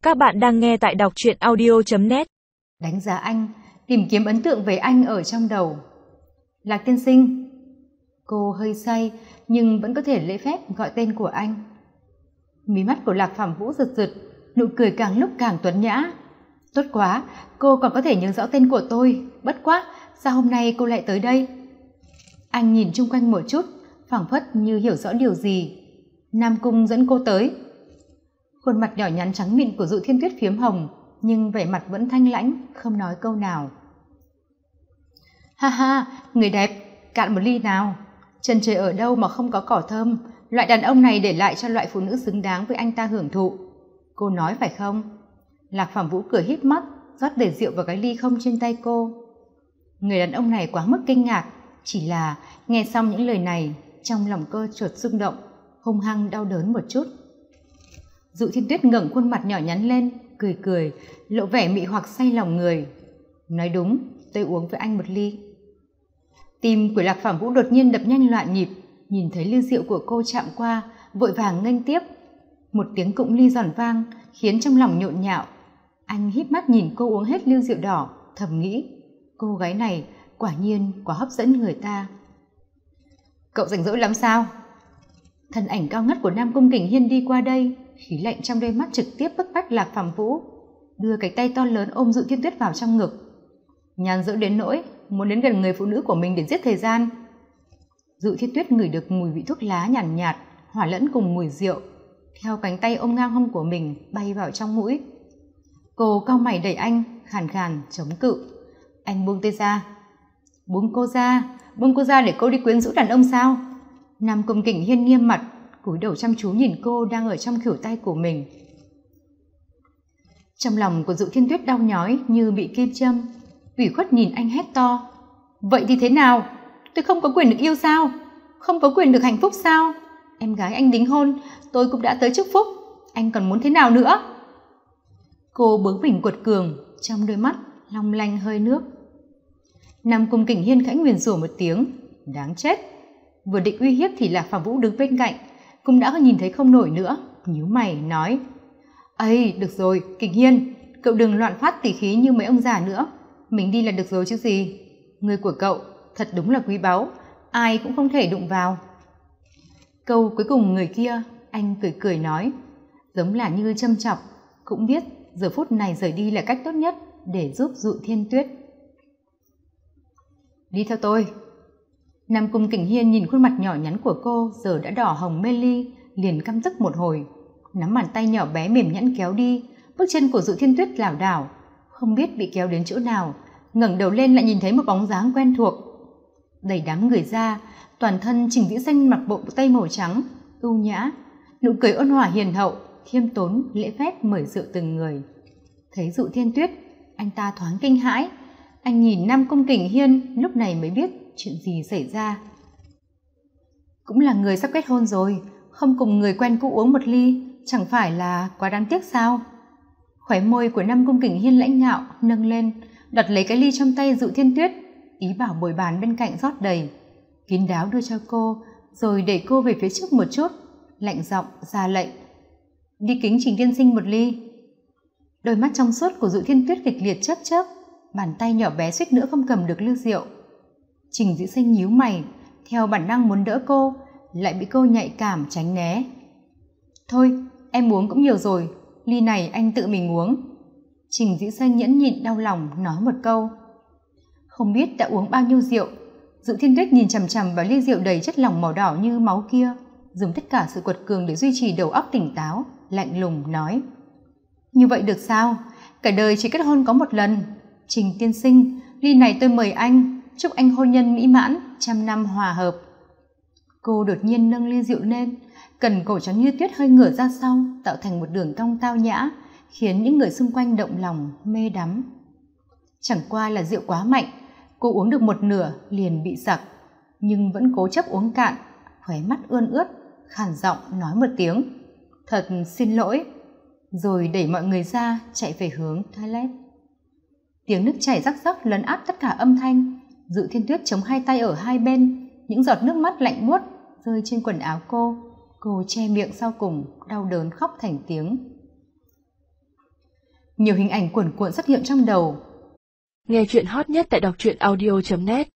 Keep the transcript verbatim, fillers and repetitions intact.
Các bạn đang nghe tại đọc truyện audio chấm net. Đánh giá anh, tìm kiếm ấn tượng về anh ở trong đầu. Lạc tiên sinh. Cô hơi say nhưng vẫn có thể lễ phép gọi tên của anh. Mí mắt của Lạc Phạm Vũ giật giật, nụ cười càng lúc càng tuấn nhã. Tốt quá, cô còn có thể nhớ rõ tên của tôi. Bất quá, sao hôm nay cô lại tới đây? Anh nhìn chung quanh một chút, phảng phất như hiểu rõ điều gì. Nam Cung dẫn cô tới. Khuôn mặt nhỏ nhắn trắng mịn của Dụ Thiên Tuyết phiếm hồng, nhưng vẻ mặt vẫn thanh lãnh, không nói câu nào. Ha ha, người đẹp, cạn một ly nào. Chân trời ở đâu mà không có cỏ thơm, loại đàn ông này để lại cho loại phụ nữ xứng đáng với anh ta hưởng thụ. Cô nói phải không? Lạc Phạm Vũ cười híp mắt, rót đầy rượu vào cái ly không trên tay cô. Người đàn ông này quá mức kinh ngạc, chỉ là nghe xong những lời này, trong lòng cô chợt rung động, hung hăng đau đớn một chút. Dụ Thiên Tuyết ngẩng khuôn mặt nhỏ nhắn lên, cười cười, lộ vẻ mị hoặc say lòng người. Nói đúng, tôi uống với anh một ly. Tim của Lạc Phạm Vũ đột nhiên đập nhanh loạn nhịp, nhìn thấy ly rượu của cô chạm qua, vội vàng nghênh tiếp. Một tiếng cụng ly giòn vang, khiến trong lòng nhộn nhạo. Anh híp mắt nhìn cô uống hết ly rượu đỏ, thầm nghĩ, cô gái này quả nhiên quá hấp dẫn người ta. Cậu rảnh rỗi lắm sao? Thân ảnh cao ngất của Nam Cung Kình Hiên đi qua đây, khí lạnh trong đôi mắt trực tiếp bức bách Lạc Phạm Vũ, đưa cái tay to lớn ôm Dụ Thiên Tuyết vào trong ngực. Nhàn rỗi đến nỗi muốn đến gần người phụ nữ của mình để giết thời gian. Dụ Thiên Tuyết ngửi được mùi vị thuốc lá nhàn nhạt, nhạt hòa lẫn cùng mùi rượu, theo cánh tay ôm ngang hông của mình bay vào trong mũi. Cô cau mày đẩy anh, khàn khàn chống cự. Anh buông tay ra. Buông cô ra, buông cô ra để cô đi quyến rũ đàn ông sao? Nam Cung Kình Hiên nghiêm mặt, cúi đầu chăm chú nhìn cô đang ở trong khuỷu tay của mình. Trong lòng của Dụ Thiên Tuyết đau nhói như bị kim châm, ủy khuất nhìn anh hét to. Vậy thì thế nào? Tôi không có quyền được yêu sao? Không có quyền được hạnh phúc sao? Em gái anh đính hôn, tôi cũng đã tới chúc phúc, anh còn muốn thế nào nữa? Cô bướng bỉnh quật cường, trong đôi mắt long lanh hơi nước. Nam Cung Kình Hiên khẽ nguyền rủa một tiếng, đáng chết. Vừa định uy hiếp thì Lạc Phạm Vũ đứng bên cạnh, cũng đã nhìn thấy không nổi nữa, nhíu mày nói: "Ây, được rồi, Kình Hiên, cậu đừng loạn phát tỉ khí như mấy ông già nữa, mình đi là được rồi chứ gì. Người của cậu thật đúng là quý báu, ai cũng không thể đụng vào." Câu cuối cùng người kia, anh cười cười nói, giống là như châm chọc, cũng biết giờ phút này rời đi là cách tốt nhất để giúp Dụ Thiên Tuyết. Đi theo tôi. Nam Cung Kình Hiên nhìn khuôn mặt nhỏ nhắn của cô giờ đã đỏ hồng mê ly, liền căm tức một hồi, nắm bàn tay nhỏ bé mềm nhẵn kéo đi. Bước chân của Dụ Thiên Tuyết lảo đảo, không biết bị kéo đến chỗ nào, ngẩng đầu lên lại nhìn thấy một bóng dáng quen thuộc. Đẩy đám người ra, toàn thân Trình Dĩ Xanh mặc bộ tây màu trắng, ưu nhã, nụ cười ôn hòa hiền hậu, khiêm tốn lễ phép mời rượu từng người. Thấy Dụ Thiên Tuyết, anh ta thoáng kinh hãi. Anh nhìn Nam Cung Kình Hiên, lúc này mới biết chuyện gì xảy ra. Cũng là người sắp kết hôn rồi, không cùng người quen cũ uống một ly, chẳng phải là quá đáng tiếc sao? Khóe môi của Nam Cung Kình Hiên lãnh ngạo nâng lên, đặt lấy cái ly trong tay Dụ Thiên Tuyết, ý bảo bồi bàn bên cạnh rót đầy, kín đáo đưa cho cô, rồi đẩy cô về phía trước một chút, lạnh giọng ra lệnh: "Đi kính Trình tiên sinh một ly." Đôi mắt trong suốt của Dụ Thiên Tuyết kịch liệt chớp chớp, bàn tay nhỏ bé suýt nữa không cầm được ly rượu. Trình Dĩ Sinh nhíu mày, theo bản năng muốn đỡ cô, lại bị cô nhạy cảm tránh né. "Thôi, em uống cũng nhiều rồi, ly này anh tự mình uống." Trình Dĩ Sinh nhẫn nhịn đau lòng nói một câu. Không biết đã uống bao nhiêu rượu, Dụ Thiên Tuyết nhìn chằm chằm vào ly rượu đầy chất lỏng màu đỏ như máu kia, dùng tất cả sự quật cường để duy trì đầu óc tỉnh táo, lạnh lùng nói: "Như vậy được sao? Cả đời chỉ kết hôn có một lần. Trình tiên sinh, ly này tôi mời anh, chúc anh hôn nhân mỹ mãn, trăm năm hòa hợp." Cô đột nhiên nâng ly rượu lên, cần cổ trắng như tuyết hơi ngửa ra sau, tạo thành một đường cong tao nhã, khiến những người xung quanh động lòng mê đắm. Chẳng qua là rượu quá mạnh, cô uống được một nửa liền bị sặc, nhưng vẫn cố chấp uống cạn, khóe mắt ươn ướt, khàn giọng nói một tiếng: "Thật xin lỗi," rồi đẩy mọi người ra chạy về hướng toilet. Tiếng nước chảy rắc rắc lấn át tất cả âm thanh. Dụ Thiên Tuyết chống hai tay ở hai bên, những giọt nước mắt lạnh buốt rơi trên quần áo cô. Cô che miệng sau cùng, đau đớn khóc thành tiếng. Nhiều hình ảnh cuồn cuộn xuất hiện trong đầu. Nghe chuyện hot nhất tại đọc truyện audio chấm net.